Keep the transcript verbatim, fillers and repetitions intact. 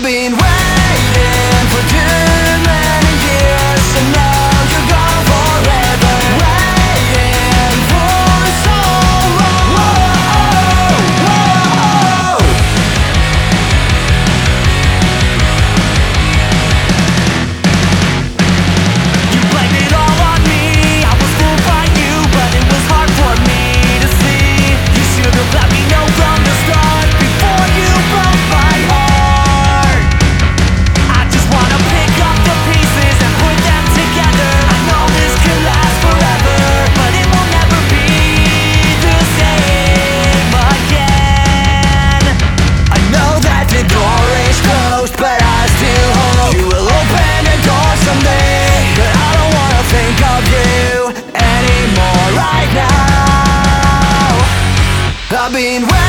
been waiting for too many years, and now you're gone forever. Waiting for so long. Whoa, whoa. You blamed it all on me. I was fooled by you, but it was hard for me to see. You should have let me know from the start before you broke my heart. I just wanna pick up the pieces and put them together. I know this could last forever, but it will never be the same again. I know that the door is closed, but I still hope you will open the door someday. But I don't wanna think of you anymore right now. I've been waiting